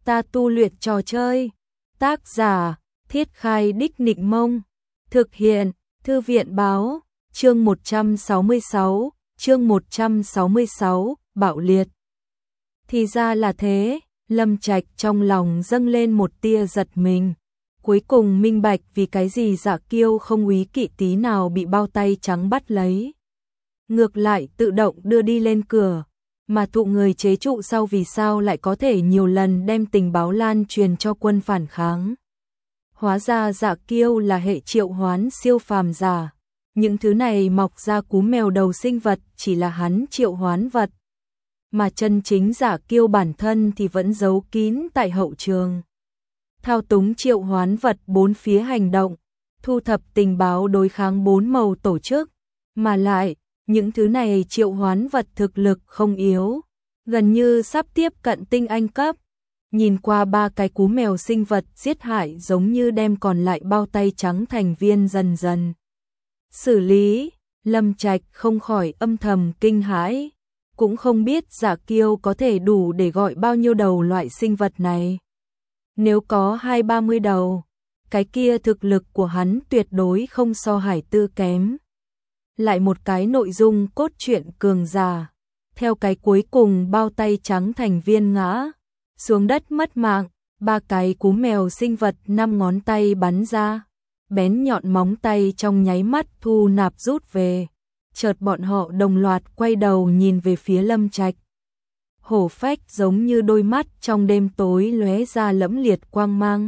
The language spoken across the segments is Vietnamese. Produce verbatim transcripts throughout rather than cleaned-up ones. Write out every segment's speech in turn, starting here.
ta tu luyện trò chơi. Tác giả, Thiết Khai Đích Nịnh Mông. Thực hiện, Thư viện báo, chương một trăm sáu mươi sáu, chương một trăm sáu mươi sáu, bạo liệt. Thì ra là thế, Lâm Trạch trong lòng dâng lên một tia giật mình. Cuối cùng minh bạch vì cái gì Dạ Kiêu không úy kỵ tí nào bị bao tay trắng bắt lấy. Ngược lại tự động đưa đi lên cửa, mà thụ người chế trụ sau vì sao lại có thể nhiều lần đem tình báo lan truyền cho quân phản kháng. Hóa ra Dạ Kiêu là hệ triệu hoán siêu phàm giả. Những thứ này mọc ra cú mèo đầu sinh vật chỉ là hắn triệu hoán vật. Mà chân chính Dạ Kiêu bản thân thì vẫn giấu kín tại hậu trường. Thao túng triệu hoán vật bốn phía hành động, thu thập tình báo đối kháng bốn màu tổ chức. Mà lại, những thứ này triệu hoán vật thực lực không yếu, gần như sắp tiếp cận tinh anh cấp. Nhìn qua ba cái cú mèo sinh vật giết hại giống như đem còn lại bao tay trắng thành viên dần dần xử lý, Lâm Trạch không khỏi âm thầm kinh hãi, cũng không biết Dạ Kiêu có thể đủ để gọi bao nhiêu đầu loại sinh vật này. Nếu có hai ba mươi đầu, cái kia thực lực của hắn tuyệt đối không so Hải Tư kém. Lại một cái nội dung cốt truyện cường giả, theo cái cuối cùng bao tay trắng thành viên ngã xuống đất mất mạng, ba cái cú mèo sinh vật năm ngón tay bắn ra, bén nhọn móng tay trong nháy mắt thu nạp rút về. Chợt bọn họ đồng loạt quay đầu nhìn về phía Lâm Trạch. Hổ phách giống như đôi mắt trong đêm tối lóe ra lẫm liệt quang mang.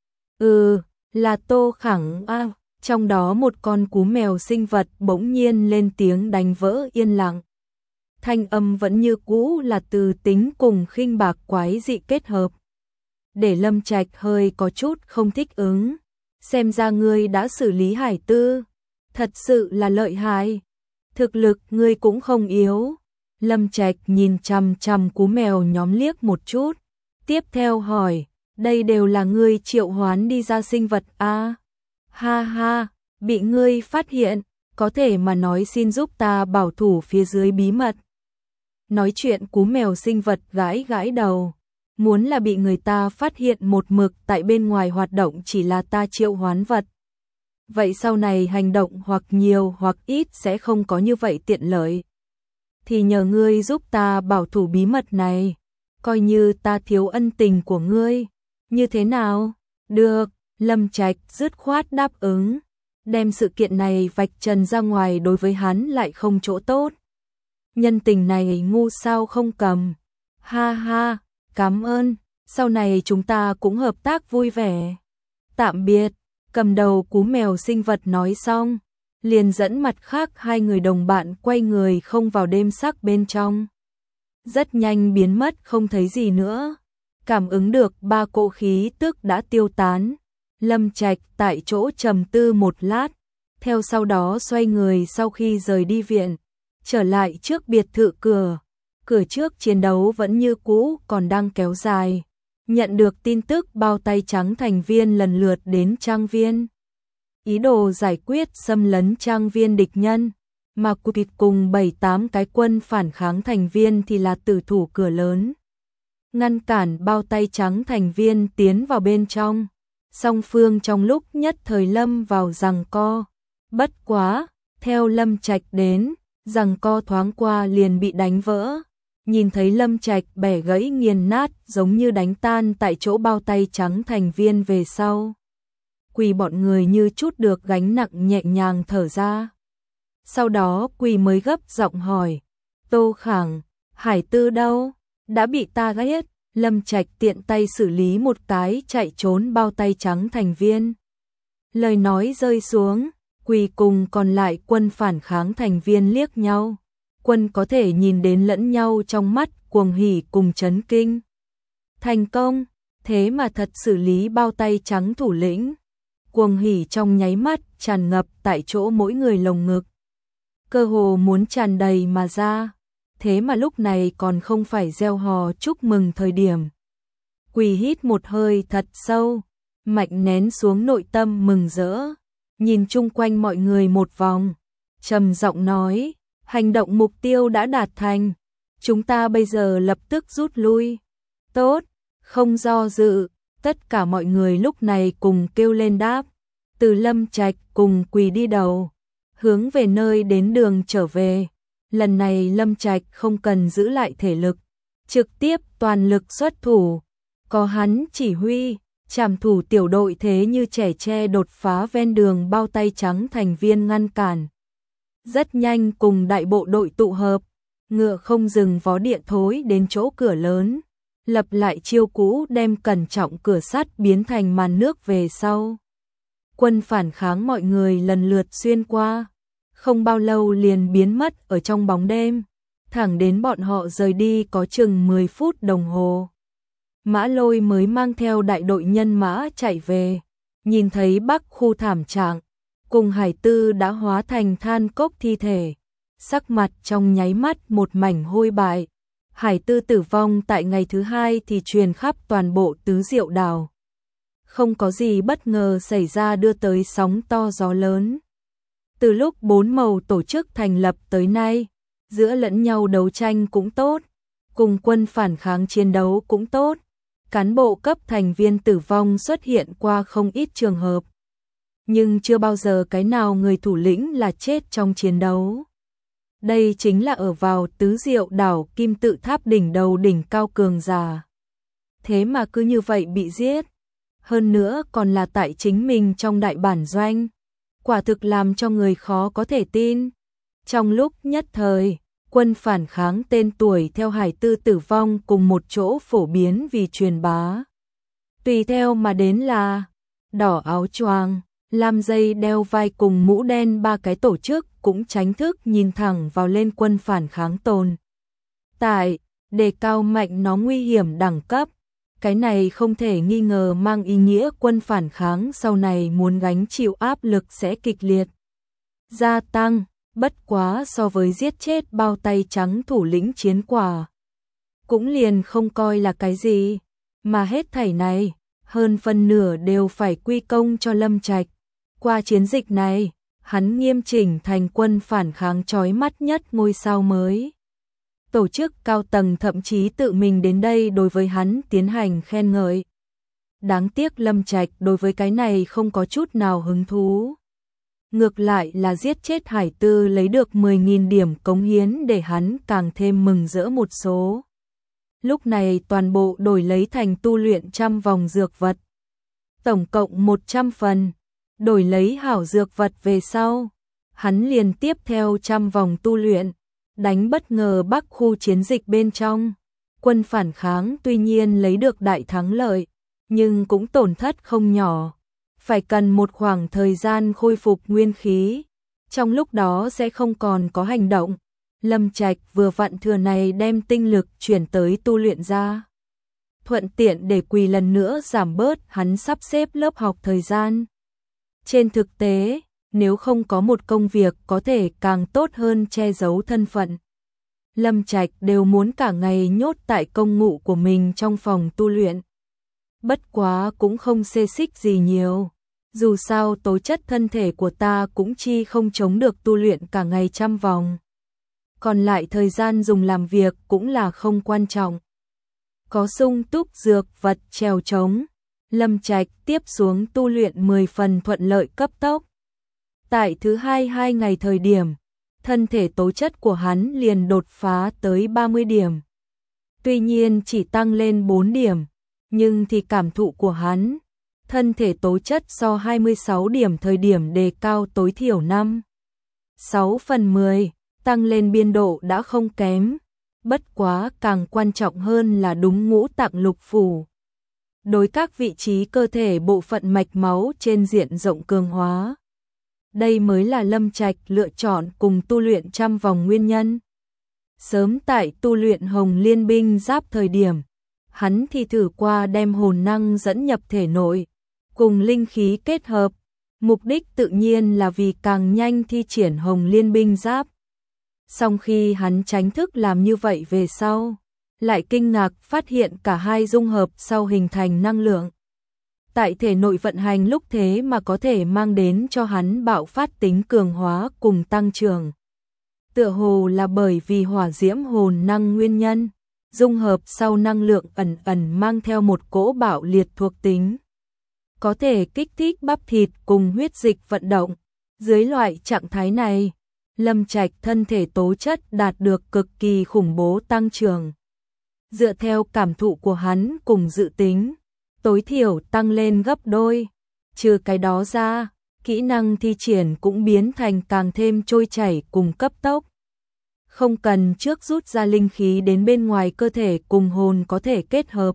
Ừ, là Tô Khẳng a. Trong đó một con cú mèo sinh vật bỗng nhiên lên tiếng đánh vỡ yên lặng. Thanh âm vẫn như cũ là từ tính cùng khinh bạc quái dị kết hợp. Để Lâm Trạch hơi có chút không thích ứng. Xem ra ngươi đã xử lý Hải Tư. Thật sự là lợi hại. Thực lực ngươi cũng không yếu. Lâm Trạch nhìn chằm chằm cú mèo nhóm liếc một chút. Tiếp theo hỏi, đây đều là ngươi triệu hoán đi ra sinh vật a? Ha ha, bị ngươi phát hiện, có thể mà nói xin giúp ta bảo thủ phía dưới bí mật. Nói chuyện cú mèo sinh vật gãi gãi đầu, muốn là bị người ta phát hiện một mực tại bên ngoài hoạt động chỉ là ta triệu hoán vật. Vậy sau này hành động hoặc nhiều hoặc ít sẽ không có như vậy tiện lợi. Thì nhờ ngươi giúp ta bảo thủ bí mật này, coi như ta thiếu ân tình của ngươi. Như thế nào? Được. Lâm Trạch dứt khoát đáp ứng, đem sự kiện này vạch trần ra ngoài đối với hắn lại không chỗ tốt. Nhân tình này ngu sao không cầm. Ha ha, cảm ơn, sau này chúng ta cũng hợp tác vui vẻ. Tạm biệt, cầm đầu cú mèo sinh vật nói xong, liền dẫn mặt khác hai người đồng bạn quay người không vào đêm sắc bên trong. Rất nhanh biến mất không thấy gì nữa, cảm ứng được ba cỗ khí tức đã tiêu tán. Lâm Trạch tại chỗ trầm tư một lát, theo sau đó xoay người sau khi rời đi viện, trở lại trước biệt thự cửa. Cửa trước chiến đấu vẫn như cũ còn đang kéo dài. Nhận được tin tức bao tay trắng thành viên lần lượt đến trang viên. Ý đồ giải quyết xâm lấn trang viên địch nhân, mà Cụt cùng bảy tám cái quân phản kháng thành viên thì là tử thủ cửa lớn. Ngăn cản bao tay trắng thành viên tiến vào bên trong. Song phương trong lúc nhất thời lâm vào giằng co. Bất quá, theo Lâm Trạch đến, giằng co thoáng qua liền bị đánh vỡ. Nhìn thấy Lâm Trạch bẻ gãy nghiền nát giống như đánh tan tại chỗ bao tay trắng thành viên về sau. Quỳ bọn người như chút được gánh nặng nhẹ nhàng thở ra. Sau đó Quỳ mới gấp giọng hỏi, Tô Khẳng, Hải Tư đâu? Đã bị ta ghét. Lâm Trạch tiện tay xử lý một cái chạy trốn bao tay trắng thành viên. Lời nói rơi xuống, Quỳ cùng còn lại quân phản kháng thành viên liếc nhau. Quân có thể nhìn đến lẫn nhau trong mắt cuồng hỉ cùng chấn kinh. Thành công, thế mà thật xử lý bao tay trắng thủ lĩnh. Cuồng hỉ trong nháy mắt tràn ngập tại chỗ mỗi người lồng ngực. Cơ hồ muốn tràn đầy mà ra. Thế mà lúc này còn không phải reo hò chúc mừng thời điểm. Quỳ hít một hơi thật sâu, mạnh nén xuống nội tâm mừng rỡ, nhìn chung quanh mọi người một vòng, trầm giọng nói, hành động mục tiêu đã đạt thành, chúng ta bây giờ lập tức rút lui. Tốt, Không do dự, tất cả mọi người lúc này cùng kêu lên đáp. Từ Lâm Trạch cùng quỳ đi đầu, hướng về nơi đến đường trở về. Lần này Lâm Trạch không cần giữ lại thể lực, trực tiếp toàn lực xuất thủ. Có hắn chỉ huy, trảm thủ tiểu đội thế như trẻ tre đột phá ven đường bao tay trắng thành viên ngăn cản. Rất nhanh cùng đại bộ đội tụ hợp, ngựa không dừng vó điện thối đến chỗ cửa lớn, lập lại chiêu cũ đem cẩn trọng cửa sắt biến thành màn nước về sau. Quân phản kháng mọi người lần lượt xuyên qua, không bao lâu liền biến mất ở trong bóng đêm, thẳng đến bọn họ rời đi có chừng mười phút đồng hồ. Mã Lôi mới mang theo đại đội nhân mã chạy về, nhìn thấy Bắc khu thảm trạng, cùng Hải Tư đã hóa thành than cốc thi thể, sắc mặt trong nháy mắt một mảnh hôi bại. Hải Tư tử vong tại ngày thứ hai thì truyền khắp toàn bộ Tứ Diệu Đảo. Không có gì bất ngờ xảy ra đưa tới sóng to gió lớn. Từ lúc bốn màu tổ chức thành lập tới nay, giữa lẫn nhau đấu tranh cũng tốt, cùng quân phản kháng chiến đấu cũng tốt, cán bộ cấp thành viên tử vong xuất hiện qua không ít trường hợp. Nhưng chưa bao giờ cái nào người thủ lĩnh là chết trong chiến đấu. Đây chính là ở vào Tứ Diệu Đảo Kim Tự Tháp đỉnh đầu đỉnh cao cường giả. Thế mà cứ như vậy bị giết. Hơn nữa còn là tại chính mình trong đại bản doanh. Quả thực làm cho người khó có thể tin. Trong lúc nhất thời, quân phản kháng tên tuổi theo Hải Tư tử vong cùng một chỗ phổ biến vì truyền bá. Tùy theo mà đến là đỏ áo choàng, lam dây đeo vai cùng mũ đen ba cái tổ chức cũng tránh thức nhìn thẳng vào lên quân phản kháng tồn. Tại, đề cao mạnh nó nguy hiểm đẳng cấp. Cái này không thể nghi ngờ mang ý nghĩa quân phản kháng sau này muốn gánh chịu áp lực sẽ kịch liệt gia tăng, bất quá so với giết chết bao tay trắng thủ lĩnh chiến quả. Cũng liền không coi là cái gì, mà hết thảy này, hơn phân nửa đều phải quy công cho Lâm Trạch. Qua chiến dịch này, hắn nghiêm chỉnh thành quân phản kháng chói mắt nhất ngôi sao mới. Tổ chức cao tầng thậm chí tự mình đến đây đối với hắn tiến hành khen ngợi. Đáng tiếc Lâm Trạch đối với cái này không có chút nào hứng thú. Ngược lại là giết chết Hải Tư lấy được mười nghìn điểm cống hiến để hắn càng thêm mừng rỡ một số. Lúc này toàn bộ đổi lấy thành tu luyện trăm vòng dược vật. Tổng cộng một trăm phần, đổi lấy hảo dược vật về sau. Hắn liền tiếp theo trăm vòng tu luyện. Đánh bất ngờ Bắc khu chiến dịch bên trong, quân phản kháng tuy nhiên lấy được đại thắng lợi, nhưng cũng tổn thất không nhỏ, phải cần một khoảng thời gian khôi phục nguyên khí, trong lúc đó sẽ không còn có hành động. Lâm Trạch vừa vặn thừa này đem tinh lực chuyển tới tu luyện ra, thuận tiện để quỳ lần nữa giảm bớt hắn sắp xếp lớp học thời gian. Trên thực tế, nếu không có một công việc có thể càng tốt hơn che giấu thân phận, Lâm Trạch đều muốn cả ngày nhốt tại công ngụ của mình trong phòng tu luyện. Bất quá cũng không xê xích gì nhiều, dù sao tố chất thân thể của ta cũng chi không chống được tu luyện cả ngày trăm vòng. Còn lại thời gian dùng làm việc cũng là không quan trọng. Có sung túc dược vật trèo trống, Lâm Trạch tiếp xuống tu luyện mười phần thuận lợi cấp tốc. Tại thứ hai hai ngày thời điểm, thân thể tố chất của hắn liền đột phá tới ba mươi điểm. Tuy nhiên chỉ tăng lên bốn điểm, nhưng thì cảm thụ của hắn, thân thể tố chất so hai mươi sáu điểm thời điểm đề cao tối thiểu năm, sáu phần mười, tăng lên biên độ đã không kém. Bất quá càng quan trọng hơn là đúng ngũ tạng lục phủ. Đối các vị trí cơ thể bộ phận mạch máu trên diện rộng cường hóa. Đây mới là Lâm Trạch lựa chọn cùng tu luyện trăm vòng nguyên nhân. Sớm tại tu luyện Hồng Liên binh giáp thời điểm, hắn thì thử qua đem hồn năng dẫn nhập thể nội, cùng linh khí kết hợp, mục đích tự nhiên là vì càng nhanh thi triển Hồng Liên binh giáp. Song khi hắn tránh thức làm như vậy về sau, lại kinh ngạc phát hiện cả hai dung hợp sau hình thành năng lượng. Tại thể nội vận hành lúc thế mà có thể mang đến cho hắn bạo phát tính cường hóa cùng tăng trưởng. Tựa hồ là bởi vì hỏa diễm hồn năng nguyên nhân, dung hợp sau năng lượng ẩn ẩn mang theo một cỗ bạo liệt thuộc tính. Có thể kích thích bắp thịt cùng huyết dịch vận động. Dưới loại trạng thái này, Lâm Trạch thân thể tố chất đạt được cực kỳ khủng bố tăng trưởng. Dựa theo cảm thụ của hắn cùng dự tính, tối thiểu tăng lên gấp đôi. Trừ cái đó ra, kỹ năng thi triển cũng biến thành càng thêm trôi chảy cùng cấp tốc. Không cần trước rút ra linh khí đến bên ngoài cơ thể cùng hồn có thể kết hợp.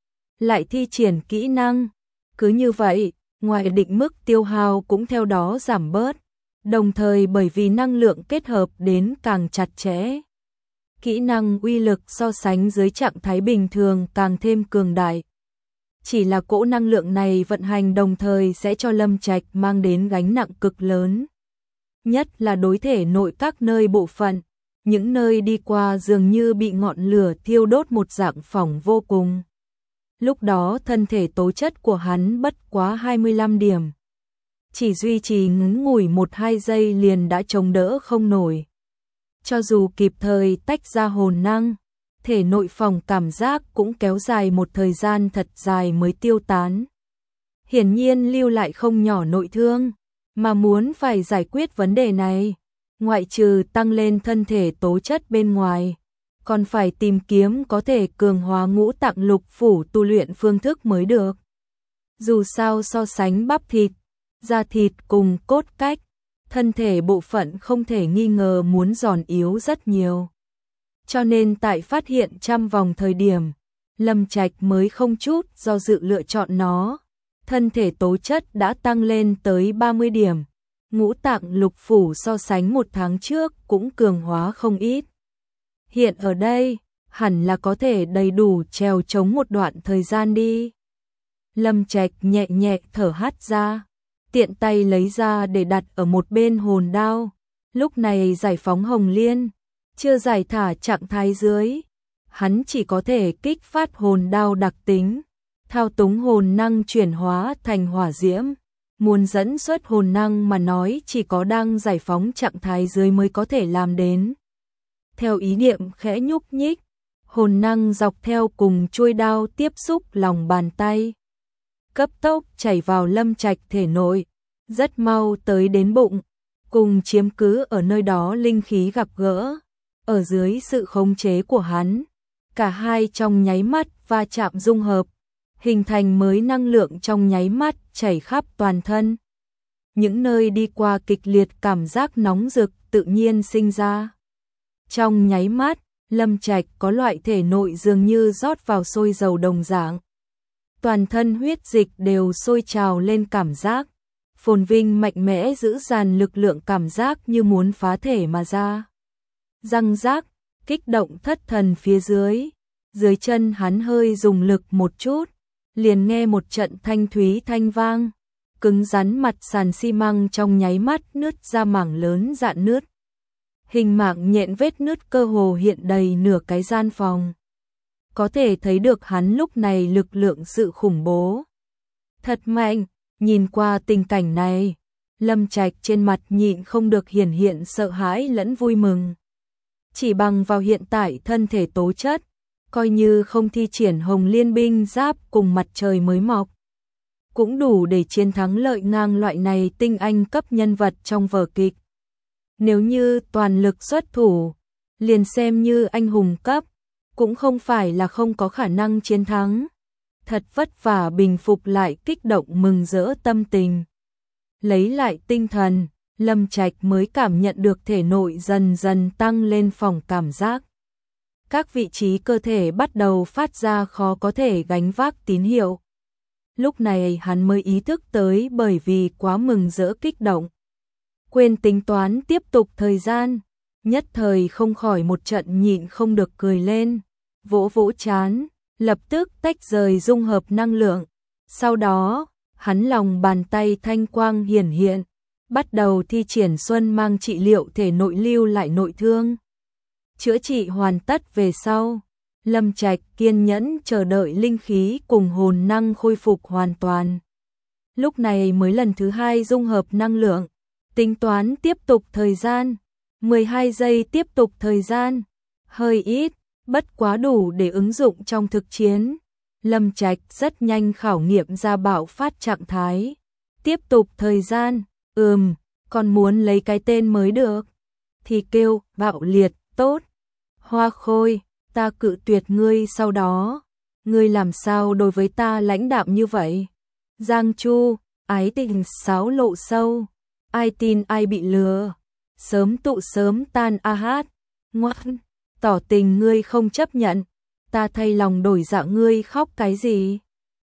Lại thi triển kỹ năng. Cứ như vậy, ngoài định mức tiêu hao cũng theo đó giảm bớt. Đồng thời bởi vì năng lượng kết hợp đến càng chặt chẽ, kỹ năng uy lực so sánh dưới trạng thái bình thường càng thêm cường đại. Chỉ là cỗ năng lượng này vận hành đồng thời sẽ cho Lâm Trạch mang đến gánh nặng cực lớn. Nhất là đối thể nội các nơi bộ phận, những nơi đi qua dường như bị ngọn lửa thiêu đốt một dạng phỏng vô cùng. Lúc đó thân thể tố chất của hắn bất quá hai mươi lăm điểm. Chỉ duy trì ngắn ngủi một hai giây liền đã chống đỡ không nổi. Cho dù kịp thời tách ra hồn năng, thể nội phòng cảm giác cũng kéo dài một thời gian thật dài mới tiêu tán. Hiển nhiên lưu lại không nhỏ nội thương, mà muốn phải giải quyết vấn đề này, ngoại trừ tăng lên thân thể tố chất bên ngoài, còn phải tìm kiếm có thể cường hóa ngũ tạng lục phủ tu luyện phương thức mới được. Dù sao so sánh bắp thịt, da thịt cùng cốt cách, thân thể bộ phận không thể nghi ngờ muốn giòn yếu rất nhiều. Cho nên tại phát hiện trăm vòng thời điểm, Lâm Trạch mới không chút do dự lựa chọn nó. Thân thể tố chất đã tăng lên tới ba mươi điểm, ngũ tạng lục phủ so sánh một tháng trước cũng cường hóa không ít. Hiện ở đây, hẳn là có thể đầy đủ trèo chống một đoạn thời gian đi. Lâm Trạch nhẹ nhẹ thở hắt ra, tiện tay lấy ra để đặt ở một bên hồn đao. Lúc này giải phóng hồng liên, chưa giải thả trạng thái dưới, hắn chỉ có thể kích phát hồn đao đặc tính, thao túng hồn năng chuyển hóa thành hỏa diễm. Muốn dẫn xuất hồn năng mà nói chỉ có đang giải phóng trạng thái dưới mới có thể làm đến. Theo ý niệm khẽ nhúc nhích, hồn năng dọc theo cùng chuôi đao tiếp xúc lòng bàn tay, cấp tốc chảy vào Lâm Trạch thể nội, rất mau tới đến bụng, cùng chiếm cứ ở nơi đó linh khí gặp gỡ. Ở dưới sự khống chế của hắn, cả hai trong nháy mắt va chạm dung hợp, hình thành mới năng lượng trong nháy mắt chảy khắp toàn thân. Những nơi đi qua kịch liệt cảm giác nóng rực tự nhiên sinh ra. Trong nháy mắt, Lâm Trạch có loại thể nội dường như rót vào sôi dầu đồng dạng. Toàn thân huyết dịch đều sôi trào lên cảm giác, phồn vinh mạnh mẽ giữ dàn lực lượng cảm giác như muốn phá thể mà ra. Răng rác, kích động thất thần phía dưới, dưới chân hắn hơi dùng lực một chút, liền nghe một trận thanh thúy thanh vang, cứng rắn mặt sàn xi măng trong nháy mắt nứt ra mảng lớn rạn nứt. Hình mạng nhện vết nứt cơ hồ hiện đầy nửa cái gian phòng. Có thể thấy được hắn lúc này lực lượng sự khủng bố. Thật mạnh, nhìn qua tình cảnh này, Lâm Trạch trên mặt nhịn không được hiển hiện sợ hãi lẫn vui mừng. Chỉ bằng vào hiện tại thân thể tố chất, coi như không thi triển hồng liên binh giáp cùng mặt trời mới mọc, cũng đủ để chiến thắng lợi ngang loại này tinh anh cấp nhân vật trong vở kịch. Nếu như toàn lực xuất thủ, liền xem như anh hùng cấp, cũng không phải là không có khả năng chiến thắng. Thật vất vả bình phục lại kích động mừng rỡ tâm tình. Lấy lại tinh thần, Lâm Trạch mới cảm nhận được thể nội dần dần tăng lên phòng cảm giác. Các vị trí cơ thể bắt đầu phát ra khó có thể gánh vác tín hiệu. Lúc này hắn mới ý thức tới bởi vì quá mừng rỡ kích động, quên tính toán tiếp tục thời gian, nhất thời không khỏi một trận nhịn không được cười lên, vỗ vỗ chán, lập tức tách rời dung hợp năng lượng. Sau đó, hắn lòng bàn tay thanh quang hiển hiện, bắt đầu thi triển xuân mang trị liệu thể nội lưu lại nội thương. Chữa trị hoàn tất về sau, Lâm Trạch kiên nhẫn chờ đợi linh khí cùng hồn năng khôi phục hoàn toàn. Lúc này mới lần thứ hai dung hợp năng lượng, tính toán tiếp tục thời gian, mười hai giây tiếp tục thời gian, hơi ít, bất quá đủ để ứng dụng trong thực chiến. Lâm Trạch rất nhanh khảo nghiệm ra bạo phát trạng thái. Tiếp tục thời gian, ừm, còn muốn lấy cái tên mới được. Thì kêu, bạo liệt, tốt. Hoa Khôi, ta cự tuyệt ngươi sau đó. Ngươi làm sao đối với ta lãnh đạm như vậy? Giang Chu, ái tình sáo lộ sâu. Ai tin ai bị lừa. Sớm tụ sớm tan a hát. Ngoan, tỏ tình ngươi không chấp nhận. Ta thay lòng đổi dạ ngươi khóc cái gì?